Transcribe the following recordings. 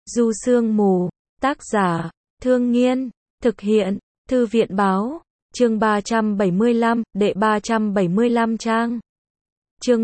Du Sương Mù, tác giả, Thương Nghiên, thực hiện, Thư viện báo, chương 375, đệ 375 trang. Chương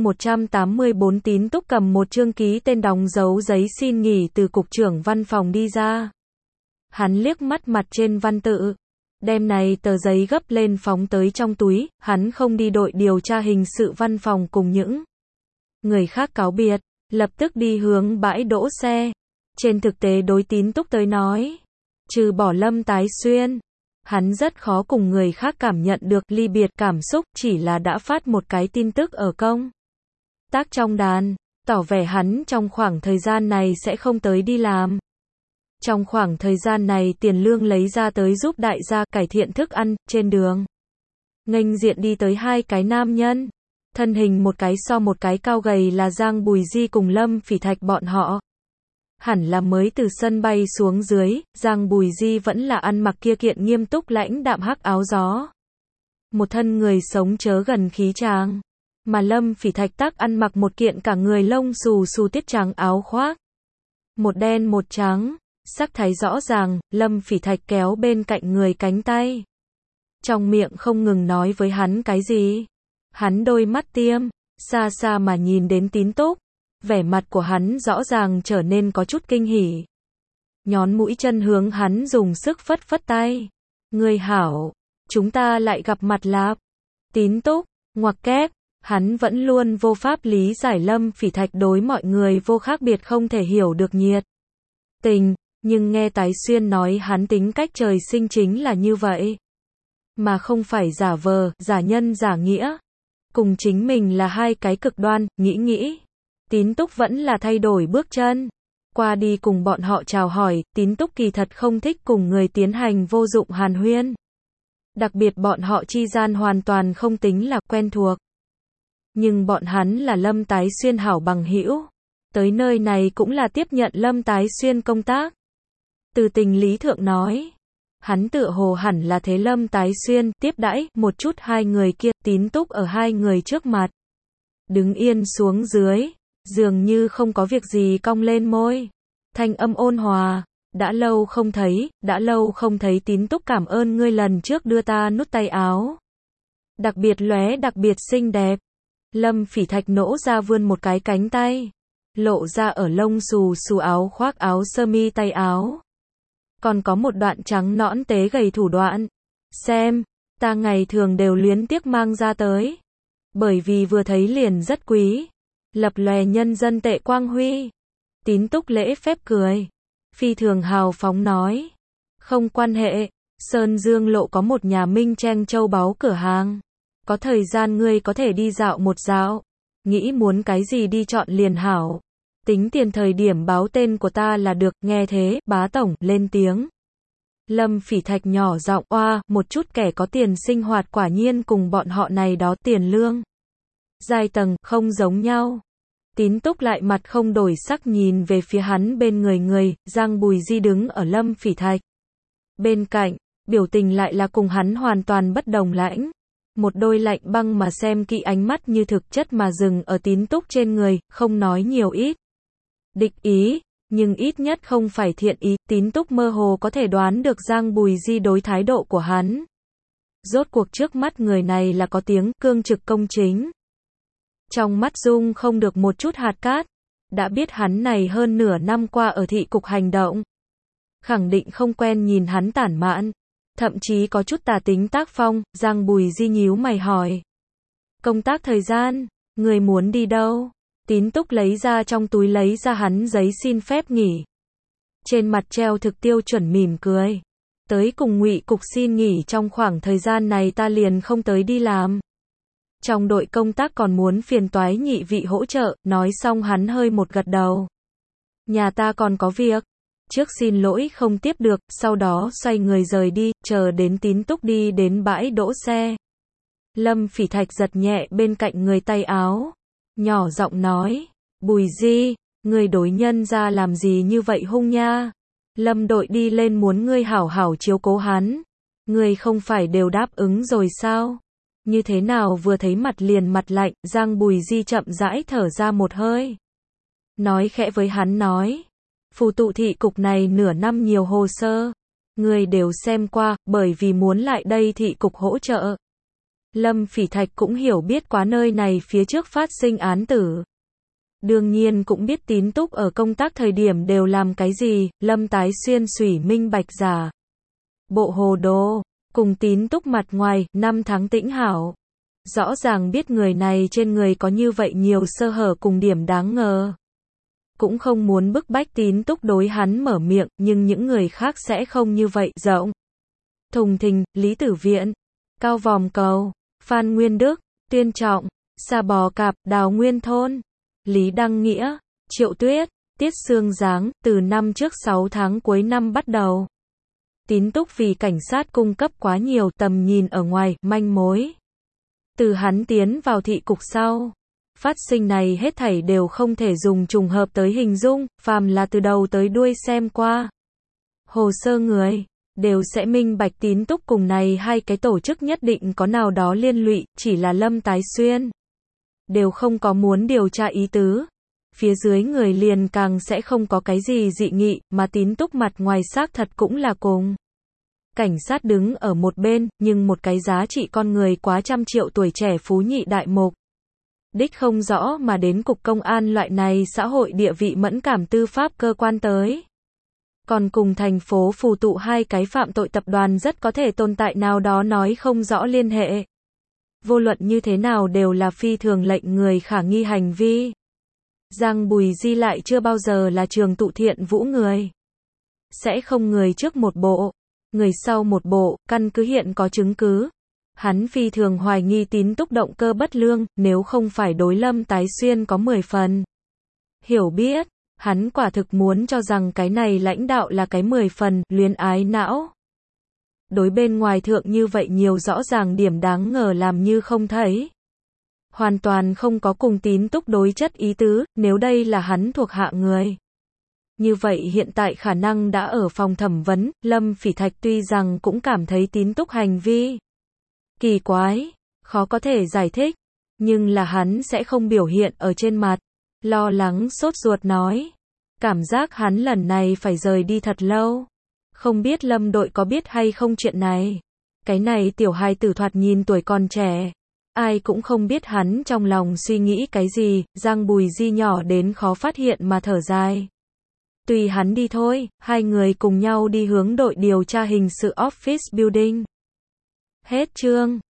184 Tín Túc cầm một chương ký tên đóng dấu giấy xin nghỉ từ cục trưởng văn phòng đi ra. Hắn liếc mắt mặt trên văn tự. Đem này tờ giấy gấp lên phóng tới trong túi, hắn không đi đội điều tra hình sự văn phòng cùng những người khác cáo biệt, lập tức đi hướng bãi đỗ xe. Trên thực tế đối Tín Túc tới nói, trừ bỏ Lâm Tái Xuyên, hắn rất khó cùng người khác cảm nhận được ly biệt cảm xúc, chỉ là đã phát một cái tin tức ở công tác trong đàn, tỏ vẻ hắn trong khoảng thời gian này sẽ không tới đi làm. Trong khoảng thời gian này tiền lương lấy ra tới giúp đại gia cải thiện thức ăn, trên đường nghênh diện đi tới hai cái nam nhân, thân hình một cái so một cái cao gầy là Giang Bùi Di cùng Lâm Phỉ Thạch bọn họ. Hẳn là mới từ sân bay xuống dưới, Giang Bùi Di vẫn là ăn mặc kia kiện nghiêm túc lãnh đạm hắc áo gió. Một thân người sống chớ gần khí tráng. Mà Lâm Phỉ Thạch tác ăn mặc một kiện cả người lông xù xù tiết trắng áo khoác. Một đen một trắng, sắc thái rõ ràng, Lâm Phỉ Thạch kéo bên cạnh người cánh tay. Trong miệng không ngừng nói với hắn cái gì. Hắn đôi mắt tiêm, xa xa mà nhìn đến Tín Túc. Vẻ mặt của hắn rõ ràng trở nên có chút kinh hỉ. Nhón mũi chân hướng hắn dùng sức phất phất tay. Người hảo, chúng ta lại gặp mặt lạp. Tín Túc, ngoặc kép, hắn vẫn luôn vô pháp lý giải Lâm Phỉ Thạch đối mọi người vô khác biệt không thể hiểu được nhiệt tình, nhưng nghe Tái Xuyên nói hắn tính cách trời sinh chính là như vậy. Mà không phải giả vờ, giả nhân giả nghĩa. Cùng chính mình là hai cái cực đoan, nghĩ. Tín Túc vẫn là thay đổi bước chân. Qua đi cùng bọn họ chào hỏi, Tín Túc kỳ thật không thích cùng người tiến hành vô dụng hàn huyên. Đặc biệt bọn họ chi gian hoàn toàn không tính là quen thuộc. Nhưng bọn hắn là Lâm Tái Xuyên hảo bằng hữu. Tới nơi này cũng là tiếp nhận Lâm Tái Xuyên công tác. Từ tình lý thượng nói, hắn tựa hồ hẳn là thế Lâm Tái Xuyên tiếp đãi một chút hai người kia. Tín Túc ở hai người trước mặt, đứng yên xuống dưới, dường như không có việc gì cong lên môi. Thanh âm ôn hòa, đã lâu không thấy Tín Túc, cảm ơn ngươi lần trước đưa ta nút tay áo. Đặc biệt xinh đẹp. Lâm Phỉ Thạch nỗ ra vươn một cái cánh tay, lộ ra ở lông xù xù áo khoác áo sơ mi tay áo. Còn có một đoạn trắng nõn tế gầy thủ đoạn. Xem, ta ngày thường đều luyến tiếc mang ra tới. Bởi vì vừa thấy liền rất quý. Lập lòe nhân dân tệ quang huy. Tín Túc lễ phép cười. Phi thường hào phóng nói. Không quan hệ, Sơn Dương Lộ có một nhà minh tranh châu báu cửa hàng. Có thời gian ngươi có thể đi dạo một dạo. Nghĩ muốn cái gì đi chọn liền hảo. Tính tiền thời điểm báo tên của ta là được, nghe thế, bá tổng, lên tiếng. Lâm Phỉ Thạch nhỏ giọng, oa, một chút kẻ có tiền sinh hoạt quả nhiên cùng bọn họ này đó tiền lương. Giai tầng, không giống nhau. Tín Túc lại mặt không đổi sắc nhìn về phía hắn bên người, Giang Bùi Di đứng ở Lâm Phỉ Thạch bên cạnh, biểu tình lại là cùng hắn hoàn toàn bất đồng lãnh. Một đôi lạnh băng mà xem kỹ ánh mắt như thực chất mà dừng ở Tín Túc trên người, không nói nhiều ít địch ý, nhưng ít nhất không phải thiện ý. Tín Túc mơ hồ có thể đoán được Giang Bùi Di đối thái độ của hắn. Rốt cuộc trước mắt người này là có tiếng cương trực công chính. Trong mắt dung không được một chút hạt cát. Đã biết hắn này hơn nửa năm qua ở thị cục hành động. Khẳng định không quen nhìn hắn tản mạn. Thậm chí có chút tà tính tác phong. Giang Bùi Di nhíu mày hỏi. Công tác thời gian, người muốn đi đâu? Tín Túc lấy ra trong túi lấy ra hắn giấy xin phép nghỉ. Trên mặt treo thực tiêu chuẩn mỉm cười. Tới cùng Ngụy cục xin nghỉ, trong khoảng thời gian này ta liền không tới đi làm. Trong đội công tác còn muốn phiền toái nhị vị hỗ trợ, nói xong hắn hơi một gật đầu. Nhà ta còn có việc. Trước xin lỗi không tiếp được, sau đó xoay người rời đi, chờ đến Tín Túc đi đến bãi đỗ xe. Lâm Phỉ Thạch giật nhẹ bên cạnh người tay áo. Nhỏ giọng nói, Bùi Di, người đối nhân ra làm gì như vậy hung nha. Lâm đội đi lên muốn ngươi hảo hảo chiếu cố hắn. Ngươi không phải đều đáp ứng rồi sao? Như thế nào vừa thấy mặt liền mặt lạnh. Giang Bùi Di chậm rãi thở ra một hơi. Nói khẽ với hắn nói. Phù tụ thị cục này nửa năm nhiều hồ sơ. Người đều xem qua, bởi vì muốn lại đây thị cục hỗ trợ. Lâm Phỉ Thạch cũng hiểu biết quá nơi này phía trước phát sinh án tử. Đương nhiên cũng biết Tín Túc ở công tác thời điểm đều làm cái gì, Lâm Tái Xuyên xủy minh bạch giả. Bộ hồ đồ, cùng Tín Túc mặt ngoài, 5 tháng tĩnh hảo. Rõ ràng biết người này trên người có như vậy nhiều sơ hở cùng điểm đáng ngờ. Cũng không muốn bức bách Tín Túc đối hắn mở miệng, nhưng những người khác sẽ không như vậy. Rộng Thùng Thình, Lý Tử Viện, Cao Vòm Cầu, Phan Nguyên Đức, Tuyên Trọng, Sa Bò Cạp, Đào Nguyên Thôn, Lý Đăng Nghĩa, Triệu Tuyết, Tiết Sương Giáng, từ năm trước 6 tháng cuối năm bắt đầu. Tín Túc vì cảnh sát cung cấp quá nhiều tầm nhìn ở ngoài, manh mối. Từ hắn tiến vào thị cục sau, phát sinh này hết thảy đều không thể dùng trùng hợp tới hình dung, phàm là từ đầu tới đuôi xem qua. Hồ sơ người, đều sẽ minh bạch Tín Túc cùng này hai cái tổ chức nhất định có nào đó liên lụy, chỉ là Lâm Tái Xuyên. Đều không có muốn điều tra ý tứ. Phía dưới người liền càng sẽ không có cái gì dị nghị, mà Tín Túc mặt ngoài xác thật cũng là cùng. Cảnh sát đứng ở một bên, nhưng một cái giá trị con người quá trăm triệu tuổi trẻ phú nhị đại mục. Đích không rõ mà đến cục công an loại này xã hội địa vị mẫn cảm tư pháp cơ quan tới. Còn cùng thành phố phù tụ hai cái phạm tội tập đoàn rất có thể tồn tại nào đó nói không rõ liên hệ. Vô luận như thế nào đều là phi thường lệnh người khả nghi hành vi. Giang Bùi Di lại chưa bao giờ là Trường Tụ Thiện Vũ người. Sẽ không người trước một bộ, người sau một bộ, căn cứ hiện có chứng cứ. Hắn phi thường hoài nghi Tín Túc động cơ bất lương, nếu không phải đối Lâm Tái Xuyên có 10 phần. Hiểu biết, hắn quả thực muốn cho rằng cái này lãnh đạo là cái 10 phần, luyến ái não. Đối bên ngoài thượng như vậy nhiều rõ ràng điểm đáng ngờ làm như không thấy. Hoàn toàn không có cùng Tín Túc đối chất ý tứ, nếu đây là hắn thuộc hạ người. Như vậy hiện tại khả năng đã ở phòng thẩm vấn, Lâm Phỉ Thạch tuy rằng cũng cảm thấy Tín Túc hành vi kỳ quái, khó có thể giải thích, nhưng là hắn sẽ không biểu hiện ở trên mặt. Lo lắng sốt ruột nói. Cảm giác hắn lần này phải rời đi thật lâu. Không biết Lâm đội có biết hay không chuyện này. Cái này tiểu hài tử thoạt nhìn tuổi còn trẻ. Ai cũng không biết hắn trong lòng suy nghĩ cái gì, Giang Bùi Di nhỏ đến khó phát hiện mà thở dài. Tùy hắn đi thôi, hai người cùng nhau đi hướng đội điều tra hình sự Office Building. Hết chương.